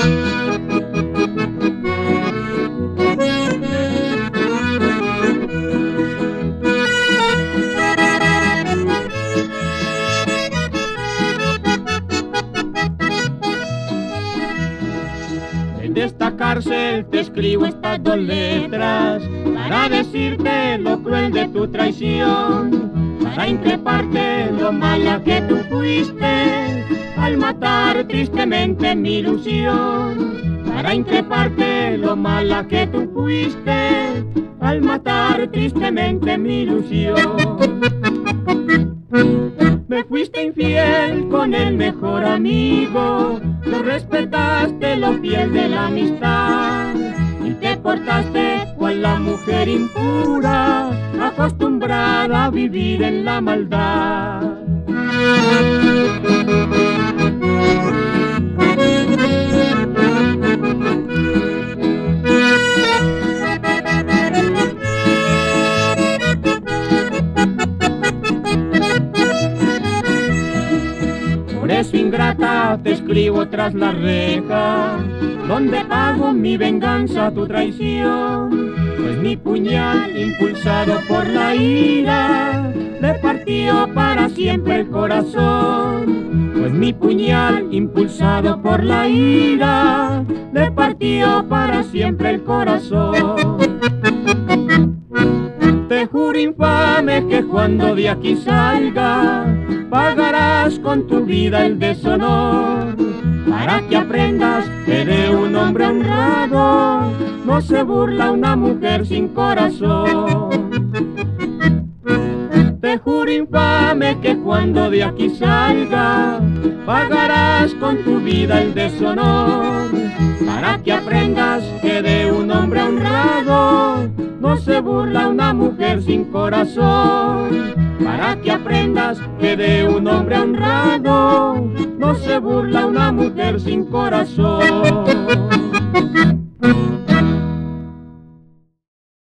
De esta cárcel te escribo estas dos letras para decirte lo cruel de tu traición, para increparte lo mala que tú fuiste al matar tristemente mi ilusión, para increparte lo mala que tú fuiste al matar tristemente mi ilusión. Me fuiste infiel con el mejor amigo, no respetaste lo fiel de la amistad y te portaste cual la mujer impura, acostumbrada a vivir en la maldad. Por eso, ingrata, te escribo tras la reja, donde pago mi venganza a tu traición, pues mi puñal, impulsado por la ira, le partió para siempre el corazón. Pues mi puñal, impulsado por la ira, le partió para siempre el corazón. Te juro, infame, que cuando de aquí salga, pagarás con tu vida el deshonor, para que aprendas que de un hombre honrado no se burla una mujer sin corazón. Te juro, infame, que cuando de aquí salga, pagarás con tu vida el deshonor, para que aprendas que de un hombre honrado no se burla una mujer sin corazón, para que aprendas que de un hombre honrado no se burla una mujer sin corazón.